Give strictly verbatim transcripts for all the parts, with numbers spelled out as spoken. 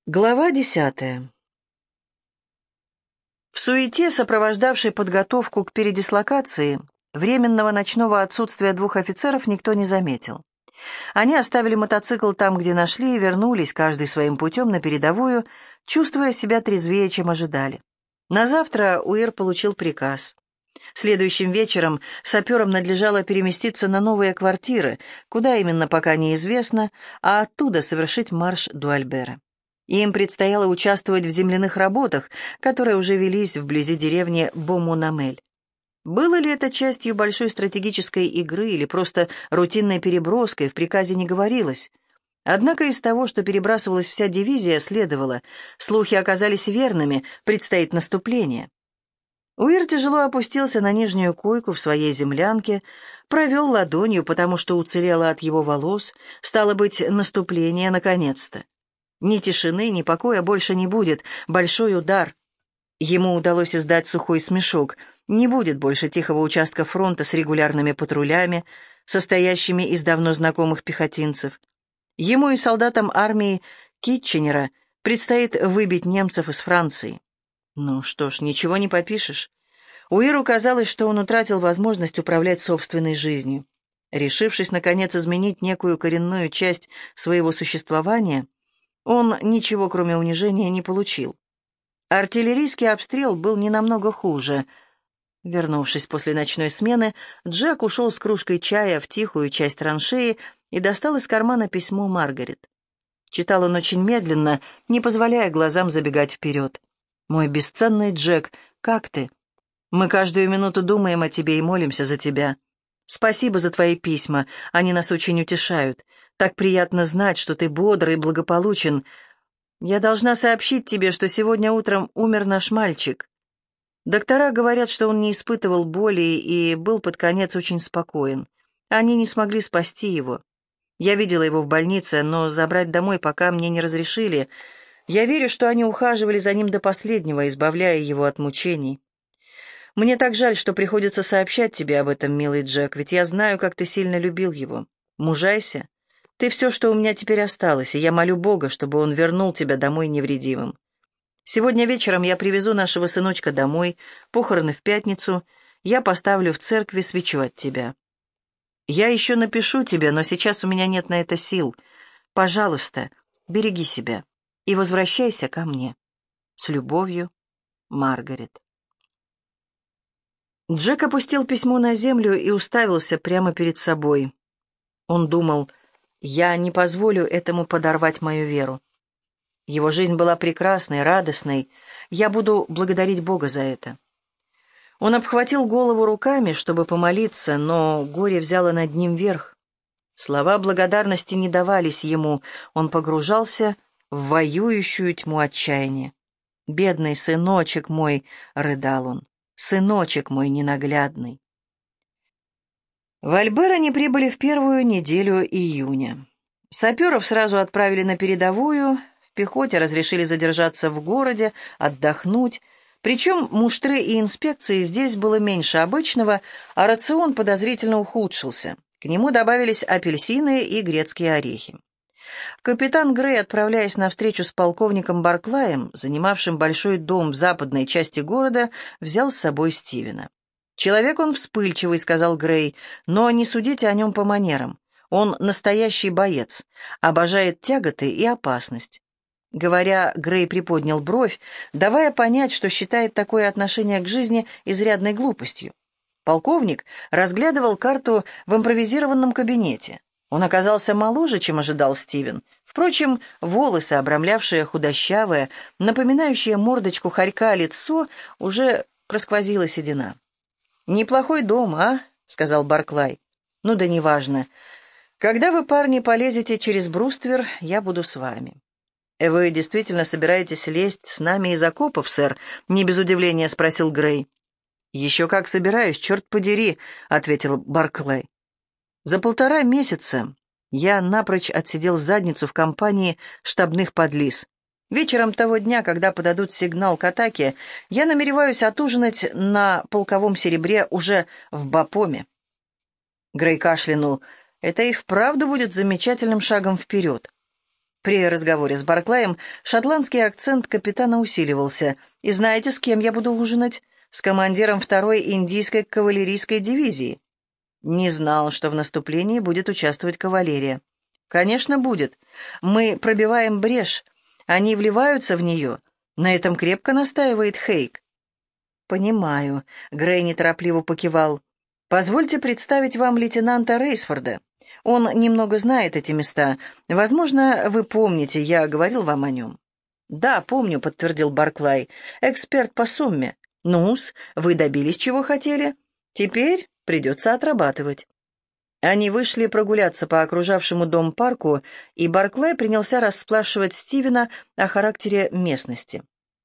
Глава десятая. В суете, сопровождавшей подготовку к передислокации, временного ночного отсутствия двух офицеров никто не заметил. Они оставили мотоцикл там, где нашли, и вернулись, каждый своим путем, на передовую, чувствуя себя трезвее, чем ожидали. На завтра Уир получил приказ. Следующим вечером саперам надлежало переместиться на новые квартиры, куда именно пока неизвестно, а оттуда совершить марш Дуальбера. Им предстояло участвовать в земляных работах, которые уже велись вблизи деревни Бомунамель. Было ли это частью большой стратегической игры или просто рутинной переброской, в приказе не говорилось. Однако из того, что перебрасывалась вся дивизия, следовало, слухи оказались верными, предстоит наступление. Уир тяжело опустился на нижнюю койку в своей землянке, провел ладонью, потому что уцелело от его волос, стало быть, наступление наконец-то. Ни тишины, ни покоя больше не будет. Большой удар. Ему удалось издать сухой смешок. Не будет больше тихого участка фронта с регулярными патрулями, состоящими из давно знакомых пехотинцев. Ему и солдатам армии Китченера предстоит выбить немцев из Франции. Ну что ж, ничего не попишешь. Уиру казалось, что он утратил возможность управлять собственной жизнью. Решившись, наконец, изменить некую коренную часть своего существования, он ничего, кроме унижения, не получил. Артиллерийский обстрел был не намного хуже. Вернувшись после ночной смены, Джек ушел с кружкой чая в тихую часть траншеи и достал из кармана письмо Маргарет. Читал он очень медленно, не позволяя глазам забегать вперед. «Мой бесценный Джек, как ты? Мы каждую минуту думаем о тебе и молимся за тебя. Спасибо за твои письма, они нас очень утешают. Так приятно знать, что ты бодр и благополучен. Я должна сообщить тебе, что сегодня утром умер наш мальчик. Доктора говорят, что он не испытывал боли и был под конец очень спокоен. Они не смогли спасти его. Я видела его в больнице, но забрать домой пока мне не разрешили. Я верю, что они ухаживали за ним до последнего, избавляя его от мучений. Мне так жаль, что приходится сообщать тебе об этом, милый Джек, ведь я знаю, как ты сильно любил его. Мужайся. Ты все, что у меня теперь осталось, и я молю Бога, чтобы он вернул тебя домой невредимым. Сегодня вечером я привезу нашего сыночка домой, похороны в пятницу, я поставлю в церкви свечу от тебя. Я еще напишу тебе, но сейчас у меня нет на это сил. Пожалуйста, береги себя и возвращайся ко мне. С любовью, Маргарет». Джек опустил письмо на землю и уставился прямо перед собой. Он думал: «Я не позволю этому подорвать мою веру. Его жизнь была прекрасной, радостной. Я буду благодарить Бога за это». Он обхватил голову руками, чтобы помолиться, но горе взяло над ним верх. Слова благодарности не давались ему, он погружался в воюющую тьму отчаяния. «Бедный сыночек мой», — рыдал он, — «сыночек мой ненаглядный». В Альбер они прибыли в первую неделю июня. Саперов сразу отправили на передовую, в пехоте разрешили задержаться в городе, отдохнуть, причем муштры и инспекции здесь было меньше обычного, а рацион подозрительно ухудшился. К нему добавились апельсины и грецкие орехи. Капитан Грей, отправляясь на встречу с полковником Барклаем, занимавшим большой дом в западной части города, взял с собой Стивена. «Человек он вспыльчивый», — сказал Грей, — «но не судите о нем по манерам. Он настоящий боец, обожает тяготы и опасность». Говоря, Грей приподнял бровь, давая понять, что считает такое отношение к жизни изрядной глупостью. Полковник разглядывал карту в импровизированном кабинете. Он оказался моложе, чем ожидал Стивен. Впрочем, волосы, обрамлявшие худощавое, напоминающее мордочку хорька лицо, уже просквозила седина. «Неплохой дом, а?» — сказал Барклай. «Ну да неважно. Когда вы, парни, полезете через бруствер, я буду с вами». «Вы действительно собираетесь лезть с нами из окопов, сэр?» — не без удивления спросил Грей. «Еще как собираюсь, черт подери», — ответил Барклай. «За полтора месяца я напрочь отсидел задницу в компании штабных подлиз. Вечером того дня, когда подадут сигнал к атаке, я намереваюсь отужинать на полковом серебре уже в Бапоме». Грей кашлянул. «Это и вправду будет замечательным шагом вперед». При разговоре с Барклаем шотландский акцент капитана усиливался. «И знаете, с кем я буду ужинать? С командиром второй индийской кавалерийской дивизии». Не знал, что в наступлении будет участвовать кавалерия. «Конечно, будет. Мы пробиваем брешь. Они вливаются в нее. На этом крепко настаивает Хейк». «Понимаю», — Грей неторопливо покивал. «Позвольте представить вам лейтенанта Рейсфорда. Он немного знает эти места. Возможно, вы помните, я говорил вам о нем». «Да, помню», — подтвердил Барклай. «Эксперт по сумме. Ну-с, вы добились, чего хотели. Теперь придется отрабатывать». Они вышли прогуляться по окружавшему дом парку, и Барклай принялся расспрашивать Стивена о характере местности.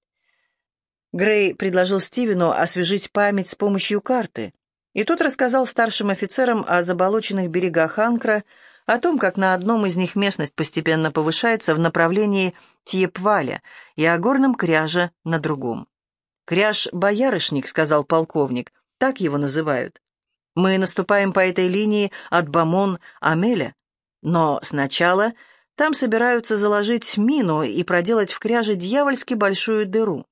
Грей предложил Стивену освежить память с помощью карты, и тот рассказал старшим офицерам о заболоченных берегах Анкра, о том, как на одном из них местность постепенно повышается в направлении Тьепваля, и о горном кряже на другом. «Кряж-боярышник», — сказал полковник, — «так его называют. Мы наступаем по этой линии от Бамон-Амеля, но сначала там собираются заложить мину и проделать в кряже дьявольски большую дыру».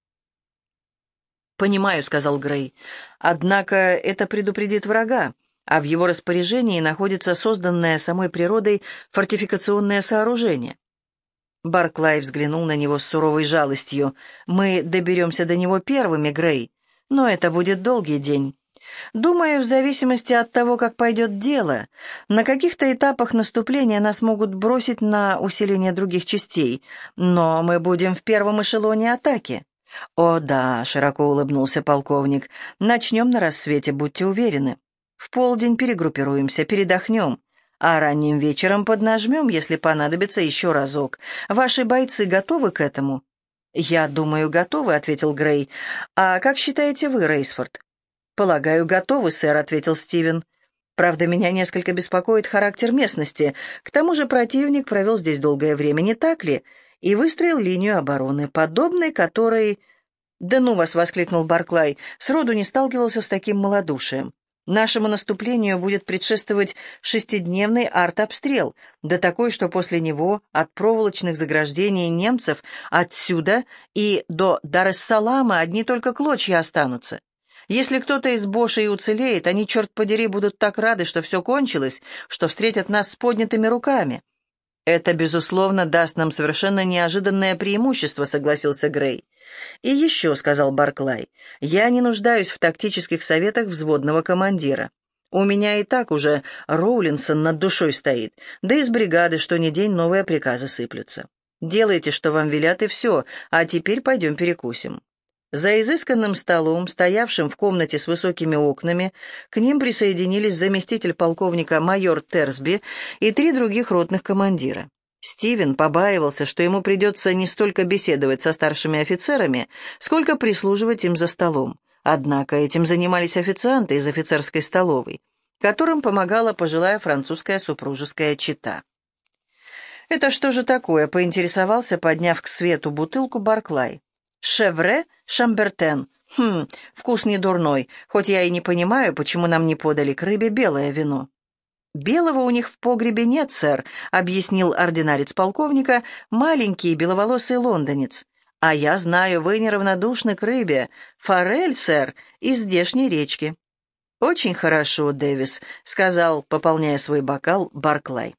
«Понимаю», — сказал Грей. «Однако это предупредит врага, а в его распоряжении находится созданное самой природой фортификационное сооружение». Барклай взглянул на него с суровой жалостью. «Мы доберемся до него первыми, Грей, но это будет долгий день. Думаю, в зависимости от того, как пойдет дело, на каких-то этапах наступления нас могут бросить на усиление других частей, но мы будем в первом эшелоне атаки». «О, да», — широко улыбнулся полковник, — «начнем на рассвете, будьте уверены. В полдень перегруппируемся, передохнем, а ранним вечером поднажмем, если понадобится еще разок. Ваши бойцы готовы к этому?» «Я думаю, готовы», — ответил Грей. «А как считаете вы, Рейсфорд?» «Полагаю, готовы, сэр», — ответил Стивен. «Правда, меня несколько беспокоит характер местности. К тому же противник провел здесь долгое время, не так ли? И выстроил линию обороны, подобной которой...» «Да ну вас!» — воскликнул Барклай. «Сроду не сталкивался с таким малодушием. Нашему наступлению будет предшествовать шестидневный артобстрел, да такой, что после него от проволочных заграждений немцев отсюда и до Дар-эс-Салама одни только клочья останутся. Если кто-то из бошей уцелеет, они, черт подери, будут так рады, что все кончилось, что встретят нас с поднятыми руками». «Это, безусловно, даст нам совершенно неожиданное преимущество», — согласился Грей. «И еще», — сказал Барклай, — «я не нуждаюсь в тактических советах взводного командира. У меня и так уже Роулинсон над душой стоит, да из бригады что ни день новые приказы сыплются. Делайте, что вам велят, и все, а теперь пойдем перекусим». За изысканным столом, стоявшим в комнате с высокими окнами, к ним присоединились заместитель полковника майор Терсби и три других ротных командира. Стивен побаивался, что ему придется не столько беседовать со старшими офицерами, сколько прислуживать им за столом. Однако этим занимались официанты из офицерской столовой, которым помогала пожилая французская супружеская чета. «Это что же такое?» — поинтересовался, подняв к свету бутылку Барклай. «Шевре Шамбертен. Хм, вкус не дурной, хоть я и не понимаю, почему нам не подали к рыбе белое вино». «Белого у них в погребе нет, сэр», — объяснил ординарец полковника, маленький беловолосый лондонец. «А я знаю, вы неравнодушны к рыбе. Форель, сэр, из здешней речки». «Очень хорошо, Дэвис», — сказал, пополняя свой бокал, Барклай.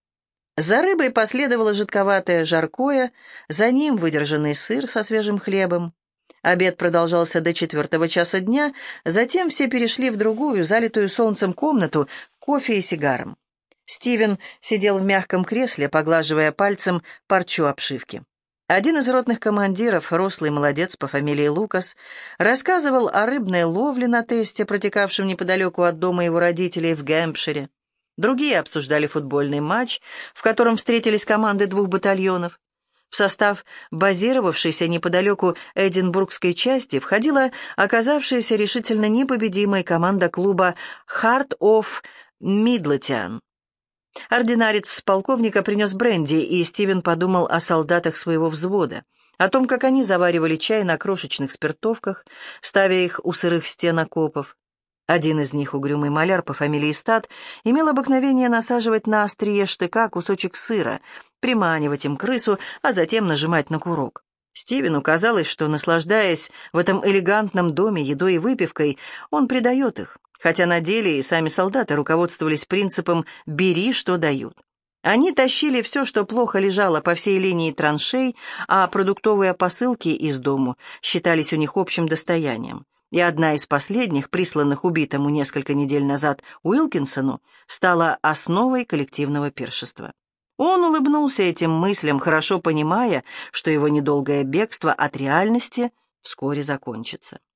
За рыбой последовало жидковатое жаркое, за ним выдержанный сыр со свежим хлебом. Обед продолжался до четвертого часа дня, затем все перешли в другую, залитую солнцем комнату, кофе и сигарам. Стивен сидел в мягком кресле, поглаживая пальцем парчу обшивки. Один из ротных командиров, рослый молодец по фамилии Лукас, рассказывал о рыбной ловле на тесте, протекавшем неподалеку от дома его родителей в Гэмпшире. Другие обсуждали футбольный матч, в котором встретились команды двух батальонов. В состав базировавшейся неподалеку Эдинбургской части входила оказавшаяся решительно непобедимой команда клуба «Heart of Midlothian». Ординарец полковника принес бренди, и Стивен подумал о солдатах своего взвода, о том, как они заваривали чай на крошечных спиртовках, ставя их у сырых стен окопов. Один из них, угрюмый маляр по фамилии Стат, имел обыкновение насаживать на острие штыка кусочек сыра, приманивать им крысу, а затем нажимать на курок. Стивену казалось, что, наслаждаясь в этом элегантном доме едой и выпивкой, он предает их, хотя на деле и сами солдаты руководствовались принципом «бери, что дают». Они тащили все, что плохо лежало по всей линии траншей, а продуктовые посылки из дому считались у них общим достоянием. И одна из последних, присланных убитому несколько недель назад Уилкинсону, стала основой коллективного пиршества. Он улыбнулся этим мыслям, хорошо понимая, что его недолгое бегство от реальности вскоре закончится.